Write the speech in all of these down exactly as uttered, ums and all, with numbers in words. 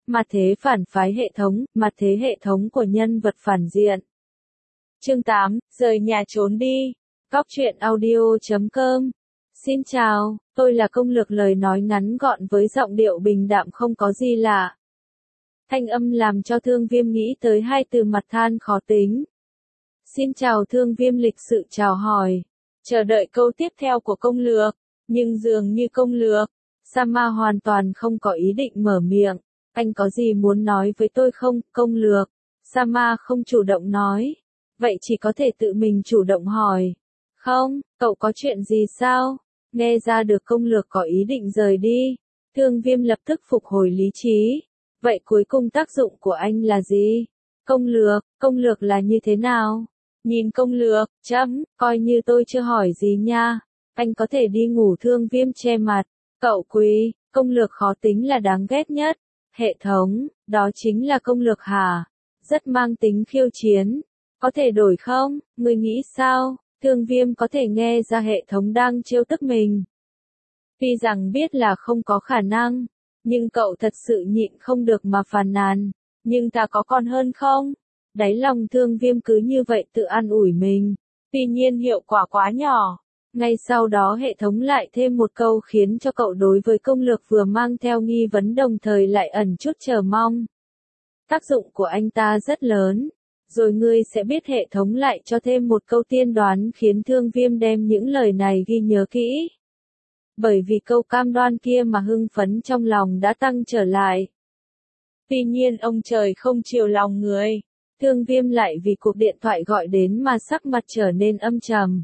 Mặt thế phản phái hệ thống, mặt thế hệ thống của nhân vật phản diện. Chương tám, rời nhà trốn đi. Cóc truyện audio chấm com. Xin chào, tôi là công lược lời nói ngắn gọn với giọng điệu bình đạm không có gì lạ. Thanh âm làm cho Thương Viêm nghĩ tới hai từ mặt than khó tính. Xin chào Thương Viêm lịch sự chào hỏi. Chờ đợi câu tiếp theo của công lược, nhưng dường như công lược, Sama hoàn toàn không có ý định mở miệng. Anh có gì muốn nói với tôi không, công lược? Sama không chủ động nói. Vậy chỉ có thể tự mình chủ động hỏi. Không, cậu có chuyện gì sao? Nghe ra được công lược có ý định rời đi. Thương Viêm lập tức phục hồi lý trí. Vậy cuối cùng tác dụng của anh là gì? Công lược, công lược là như thế nào? Nhìn công lược, chấm, coi như tôi chưa hỏi gì nha. Anh có thể đi ngủ. Thương Viêm che mặt. Cậu quý, công lược khó tính là đáng ghét nhất. Hệ thống, đó chính là công lược hả? Rất mang tính khiêu chiến. Có thể đổi không? Người nghĩ sao? Thương Viêm có thể nghe ra hệ thống đang trêu tức mình. Tuy rằng biết là không có khả năng, nhưng cậu thật sự nhịn không được mà phàn nàn. Nhưng ta có còn hơn không? Đáy lòng Thương Viêm cứ như vậy tự an ủi mình. Tuy nhiên hiệu quả quá nhỏ. Ngay sau đó hệ thống lại thêm một câu khiến cho cậu đối với công lược vừa mang theo nghi vấn đồng thời lại ẩn chút chờ mong. Tác dụng của anh ta rất lớn. Rồi ngươi sẽ biết. Hệ thống lại cho thêm một câu tiên đoán khiến Thương Viêm đem những lời này ghi nhớ kỹ. Bởi vì câu cam đoan kia mà hưng phấn trong lòng đã tăng trở lại. Tuy nhiên ông trời không chiều lòng người. Thương Viêm lại vì cuộc điện thoại gọi đến mà sắc mặt trở nên âm trầm.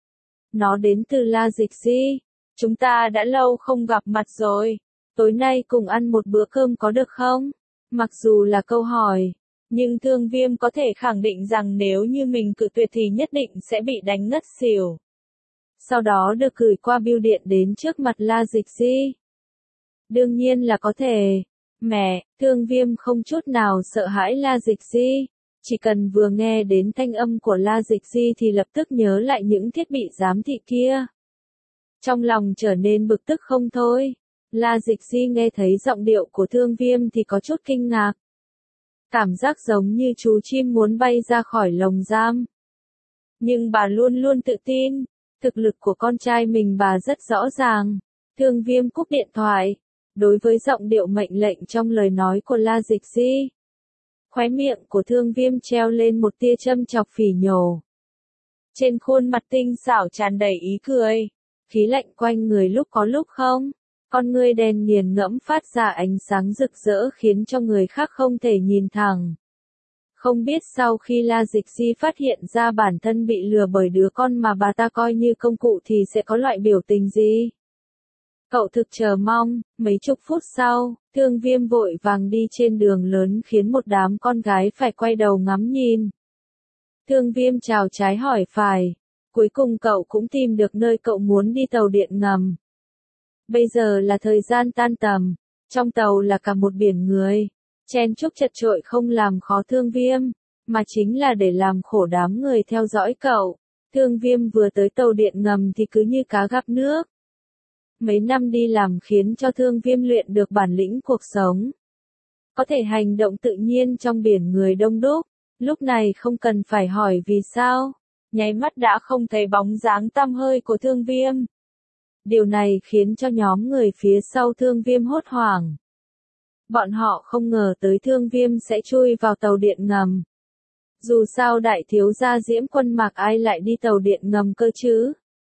Nó đến từ La Dịch Di. Chúng ta đã lâu không gặp mặt rồi. Tối nay cùng ăn một bữa cơm có được không? Mặc dù là câu hỏi, nhưng Thương Viêm có thể khẳng định rằng nếu như mình cự tuyệt thì nhất định sẽ bị đánh ngất xỉu. Sau đó được gửi qua bưu điện đến trước mặt La Dịch Di. Đương nhiên là có thể. Mẹ, Thương Viêm không chút nào sợ hãi La Dịch Di. Chỉ cần vừa nghe đến thanh âm của La Dịch Di thì lập tức nhớ lại những thiết bị giám thị kia. Trong lòng trở nên bực tức không thôi. La Dịch Di nghe thấy giọng điệu của Thương Viêm thì có chút kinh ngạc. Cảm giác giống như chú chim muốn bay ra khỏi lồng giam. Nhưng bà luôn luôn tự tin. Thực lực của con trai mình bà rất rõ ràng. Thương Viêm cúp điện thoại. Đối với giọng điệu mệnh lệnh trong lời nói của La Dịch Di, khóe miệng của Thương Viêm treo lên một tia châm chọc phỉ nhổ. Trên khuôn mặt tinh xảo tràn đầy ý cười. Khí lạnh quanh người lúc có lúc không. Con ngươi đen nghiền ngẫm phát ra ánh sáng rực rỡ khiến cho người khác không thể nhìn thẳng. Không biết sau khi La Dịch Di phát hiện ra bản thân bị lừa bởi đứa con mà bà ta coi như công cụ thì sẽ có loại biểu tình gì? Cậu thực chờ mong. Mấy chục phút sau, Thương Viêm vội vàng đi trên đường lớn khiến một đám con gái phải quay đầu ngắm nhìn. Thương Viêm chào trái hỏi phải. Cuối cùng cậu cũng tìm được nơi cậu muốn đi, tàu điện ngầm. Bây giờ là thời gian tan tầm. Trong tàu là cả một biển người. Chen chúc chật chội không làm khó Thương Viêm, mà chính là để làm khổ đám người theo dõi cậu. Thương Viêm vừa tới tàu điện ngầm thì cứ như cá gặp nước. Mấy năm đi làm khiến cho Thương Viêm luyện được bản lĩnh cuộc sống. Có thể hành động tự nhiên trong biển người đông đúc. Lúc này không cần phải hỏi vì sao. Nháy mắt đã không thấy bóng dáng tăm hơi của Thương Viêm. Điều này khiến cho nhóm người phía sau Thương Viêm hốt hoảng. Bọn họ không ngờ tới Thương Viêm sẽ chui vào tàu điện ngầm. Dù sao đại thiếu gia Diễm Quân Mạc ai lại đi tàu điện ngầm cơ chứ?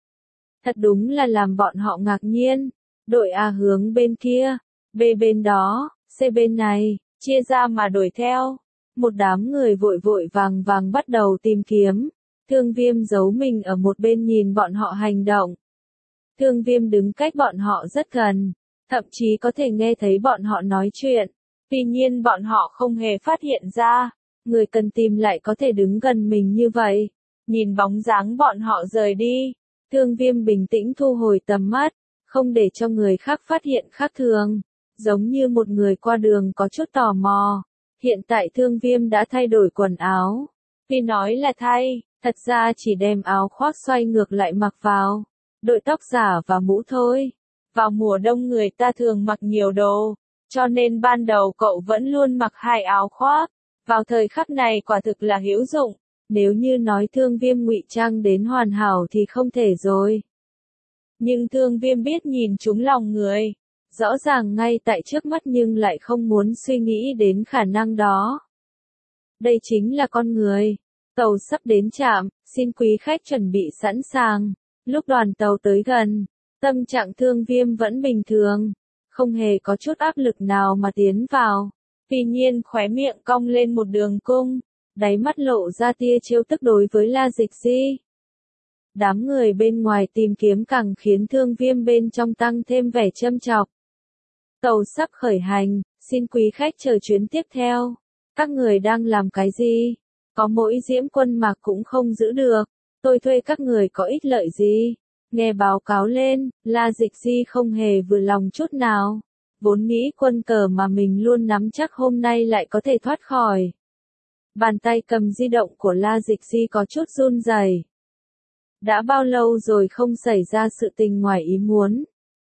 Thật đúng là làm bọn họ ngạc nhiên. Đội A hướng bên kia, B bên đó, C bên này, chia ra mà đuổi theo. Một đám người vội vội vàng vàng bắt đầu tìm kiếm. Thương Viêm giấu mình ở một bên nhìn bọn họ hành động. Thương Viêm đứng cách bọn họ rất gần, thậm chí có thể nghe thấy bọn họ nói chuyện. Tuy nhiên bọn họ không hề phát hiện ra, người cần tìm lại có thể đứng gần mình như vậy. Nhìn bóng dáng bọn họ rời đi, Thương Viêm bình tĩnh thu hồi tầm mắt, không để cho người khác phát hiện khác thường, giống như một người qua đường có chút tò mò. Hiện tại Thương Viêm đã thay đổi quần áo. Tuy nói là thay, thật ra chỉ đem áo khoác xoay ngược lại mặc vào, đội tóc giả và mũ thôi. Vào mùa đông người ta thường mặc nhiều đồ, Cho nên ban đầu cậu vẫn luôn mặc hai áo khoác. Vào thời khắc này quả thực là hữu dụng. Nếu như nói Thương Viêm ngụy trang đến hoàn hảo thì không thể rồi. Nhưng Thương Viêm biết nhìn trúng lòng người. Rõ ràng ngay tại trước mắt nhưng lại không muốn suy nghĩ đến khả năng đó. Đây chính là con người. Tàu sắp đến trạm, xin quý khách chuẩn bị sẵn sàng. Lúc đoàn tàu tới gần, tâm trạng Thương Viêm vẫn bình thường. Không hề có chút áp lực nào mà tiến vào. Tuy nhiên khóe miệng cong lên một đường cung. Đáy mắt lộ ra tia trêu tức đối với La Dịch Di. Đám người bên ngoài tìm kiếm càng khiến Thương Viêm bên trong tăng thêm vẻ châm chọc. Tàu sắp khởi hành, xin quý khách chờ chuyến tiếp theo. Các người đang làm cái gì? Có mỗi Diễm Quân Mạc cũng không giữ được. Tôi thuê các người có ích lợi gì? Nghe báo cáo lên, La Dịch Di không hề vừa lòng chút nào. Vốn nghĩ quân cờ mà mình luôn nắm chắc hôm nay lại có thể thoát khỏi. Bàn tay cầm di động của La Dịch Di có chút run rẩy. Đã bao lâu rồi không xảy ra sự tình ngoài ý muốn?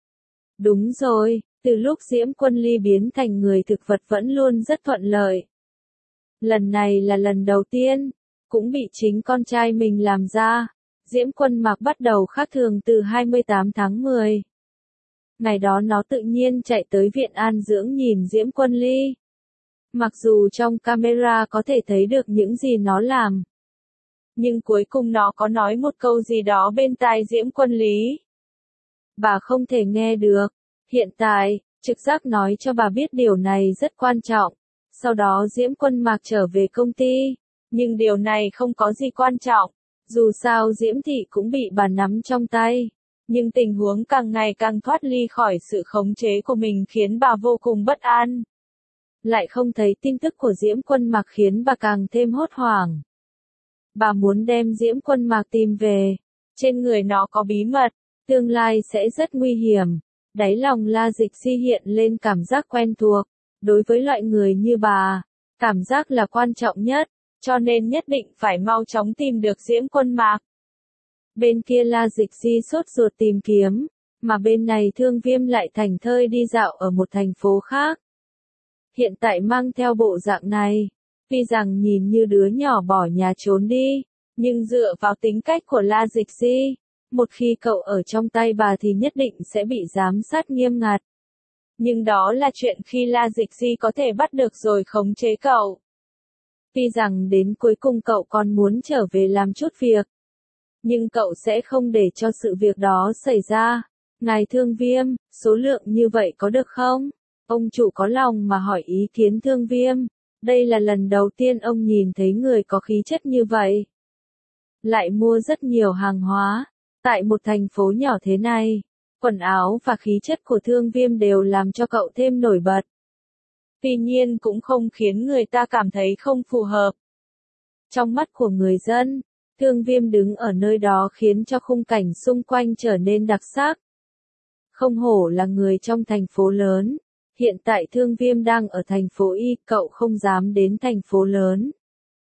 Đúng rồi, từ lúc Diễm Quân Ly biến thành người thực vật vẫn luôn rất thuận lợi. Lần này là lần đầu tiên, cũng bị chính con trai mình làm ra. Diễm Quân Mạc bắt đầu khác thường từ hai mươi tám tháng mười. Ngày đó nó tự nhiên chạy tới viện an dưỡng nhìn Diễm Quân Ly. Mặc dù trong camera có thể thấy được những gì nó làm. Nhưng cuối cùng nó có nói một câu gì đó bên tai Diễm Quân Lý. Bà không thể nghe được. Hiện tại, trực giác nói cho bà biết điều này rất quan trọng. Sau đó Diễm Quân Mạc trở về công ty. Nhưng điều này không có gì quan trọng. Dù sao Diễm Thị cũng bị bà nắm trong tay. Nhưng tình huống càng ngày càng thoát ly khỏi sự khống chế của mình khiến bà vô cùng bất an. Lại không thấy tin tức của Diễm Quân Mạc khiến bà càng thêm hốt hoảng. Bà muốn đem Diễm Quân Mạc tìm về. Trên người nó có bí mật, tương lai sẽ rất nguy hiểm. Đáy lòng La Dịch Di hiện lên cảm giác quen thuộc. Đối với loại người như bà, cảm giác là quan trọng nhất, cho nên nhất định phải mau chóng tìm được Diễm Quân Mạc. Bên kia La Dịch Di sốt ruột tìm kiếm, mà bên này Thương Viêm lại thành thơi đi dạo ở một thành phố khác. Hiện tại mang theo bộ dạng này, tuy rằng nhìn như đứa nhỏ bỏ nhà trốn đi, nhưng dựa vào tính cách của La Dịch Di, một khi cậu ở trong tay bà thì nhất định sẽ bị giám sát nghiêm ngặt. Nhưng đó là chuyện khi La Dịch Di có thể bắt được rồi khống chế cậu. Tuy rằng đến cuối cùng cậu còn muốn trở về làm chút việc, nhưng cậu sẽ không để cho sự việc đó xảy ra. Ngài Thương Viêm, số lượng như vậy có được không? Ông chủ có lòng mà hỏi ý kiến Thương Viêm. Đây là lần đầu tiên ông nhìn thấy người có khí chất như vậy. Lại mua rất nhiều hàng hóa. Tại một thành phố nhỏ thế này, quần áo và khí chất của Thương Viêm đều làm cho cậu thêm nổi bật. Tuy nhiên cũng không khiến người ta cảm thấy không phù hợp. Trong mắt của người dân, Thương Viêm đứng ở nơi đó khiến cho khung cảnh xung quanh trở nên đặc sắc. Không hổ là người trong thành phố lớn. Hiện tại Thương Viêm đang ở thành phố Y, cậu không dám đến thành phố lớn.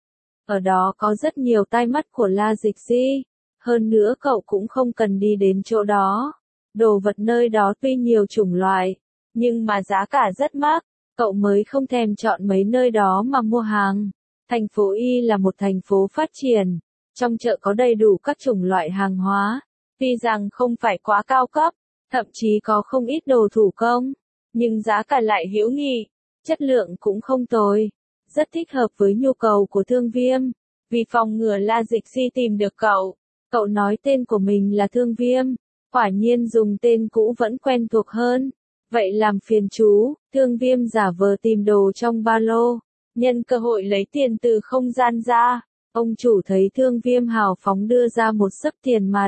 Ở đó có rất nhiều tai mắt của La Dịch Di. Hơn nữa cậu cũng không cần đi đến chỗ đó. Đồ vật nơi đó tuy nhiều chủng loại, nhưng mà giá cả rất mắc. Cậu mới không thèm chọn mấy nơi đó mà mua hàng. Thành phố Y là một thành phố phát triển. Trong chợ có đầy đủ các chủng loại hàng hóa. Tuy rằng không phải quá cao cấp, thậm chí có không ít đồ thủ công. Nhưng giá cả lại hữu nghị. Chất lượng cũng không tồi. Rất thích hợp với nhu cầu của Thương Viêm. Vì phòng ngừa La Dịch Di tìm được cậu. Cậu nói tên của mình là Thương Viêm. Quả nhiên dùng tên cũ vẫn quen thuộc hơn. Vậy làm phiền chú, Thương Viêm giả vờ tìm đồ trong ba lô. Nhân cơ hội lấy tiền từ không gian ra. Ông chủ thấy Thương Viêm hào phóng đưa ra một xấp tiền mặt.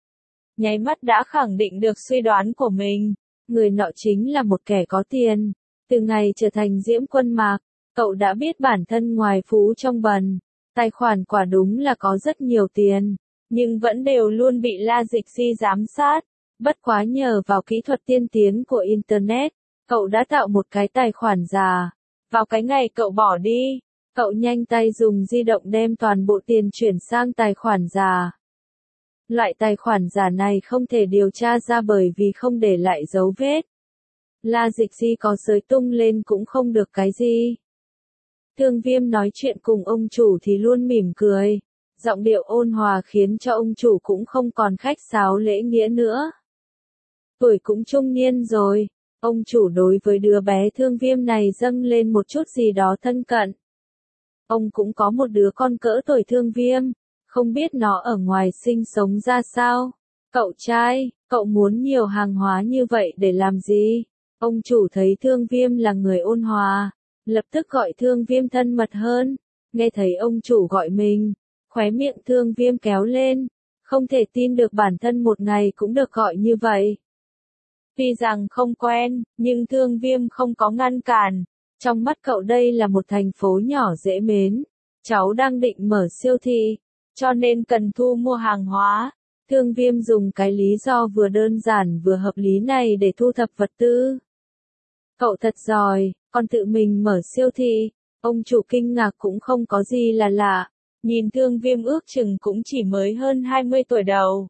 Nháy mắt đã khẳng định được suy đoán của mình. Người nọ chính là một kẻ có tiền. Từ ngày trở thành Diễm Quân Mạc, cậu đã biết bản thân ngoài phú trong bần. Tài khoản quả đúng là có rất nhiều tiền. Nhưng vẫn đều luôn bị La Dịch Di giám sát. Bất quá nhờ vào kỹ thuật tiên tiến của Internet, cậu đã tạo một cái tài khoản giả. Vào cái ngày cậu bỏ đi, cậu nhanh tay dùng di động đem toàn bộ tiền chuyển sang tài khoản giả. Loại tài khoản giả này không thể điều tra ra bởi vì không để lại dấu vết. La Dịch Di có sới tung lên cũng không được cái gì. Thương Viêm nói chuyện cùng ông chủ thì luôn mỉm cười, giọng điệu ôn hòa khiến cho ông chủ cũng không còn khách sáo lễ nghĩa nữa. Tuổi cũng trung niên rồi, ông chủ đối với đứa bé Thương Viêm này dâng lên một chút gì đó thân cận. Ông cũng có một đứa con cỡ tuổi Thương Viêm, không biết nó ở ngoài sinh sống ra sao. Cậu trai, cậu muốn nhiều hàng hóa như vậy để làm gì? Ông chủ thấy Thương Viêm là người ôn hòa, lập tức gọi Thương Viêm thân mật hơn. Nghe thấy ông chủ gọi mình, khóe miệng Thương Viêm kéo lên, không thể tin được bản thân một ngày cũng được gọi như vậy. Tuy rằng không quen, nhưng Thương Viêm không có ngăn cản. Trong mắt cậu đây là một thành phố nhỏ dễ mến. Cháu đang định mở siêu thị, cho nên cần thu mua hàng hóa. Thương Viêm dùng cái lý do vừa đơn giản vừa hợp lý này để thu thập vật tư. Cậu thật giỏi, còn tự mình mở siêu thị. Ông chủ kinh ngạc cũng không có gì là lạ. Nhìn Thương Viêm ước chừng cũng chỉ mới hơn hai mươi tuổi đầu.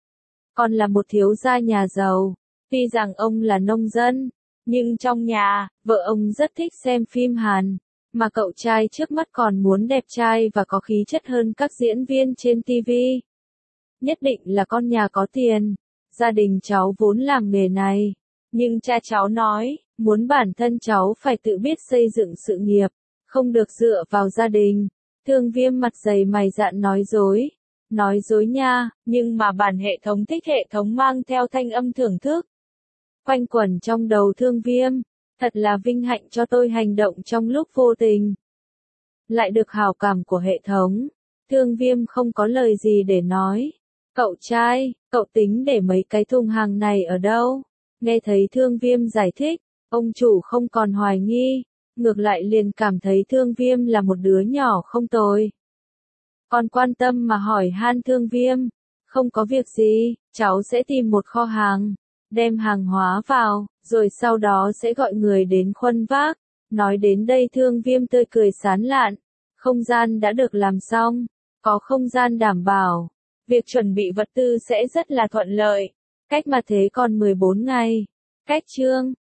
Còn là một thiếu gia nhà giàu. Tuy rằng ông là nông dân, nhưng trong nhà, vợ ông rất thích xem phim Hàn, mà cậu trai trước mắt còn muốn đẹp trai và có khí chất hơn các diễn viên trên ti vi. Nhất định là con nhà có tiền, gia đình cháu vốn làm nghề này, nhưng cha cháu nói, muốn bản thân cháu phải tự biết xây dựng sự nghiệp, không được dựa vào gia đình. Thương Viêm mặt dày mày dạn nói dối. Nói dối nha, nhưng mà bản hệ thống thích hệ thống mang theo thanh âm thưởng thức. Quanh quẩn trong đầu Thương Viêm, thật là vinh hạnh cho tôi hành động trong lúc vô tình. Lại được hào cảm của hệ thống, Thương Viêm không có lời gì để nói. Cậu trai, cậu tính để mấy cái thùng hàng này ở đâu? Nghe thấy Thương Viêm giải thích, ông chủ không còn hoài nghi, ngược lại liền cảm thấy Thương Viêm là một đứa nhỏ không tồi. Còn quan tâm mà hỏi han Thương Viêm, không có việc gì, cháu sẽ tìm một kho hàng, đem hàng hóa vào, rồi sau đó sẽ gọi người đến khuân vác. Nói đến đây Thương Viêm tươi cười sán lạn, không gian đã được làm xong, có không gian đảm bảo, việc chuẩn bị vật tư sẽ rất là thuận lợi. Cách mà thế còn mười bốn ngày. Cách chương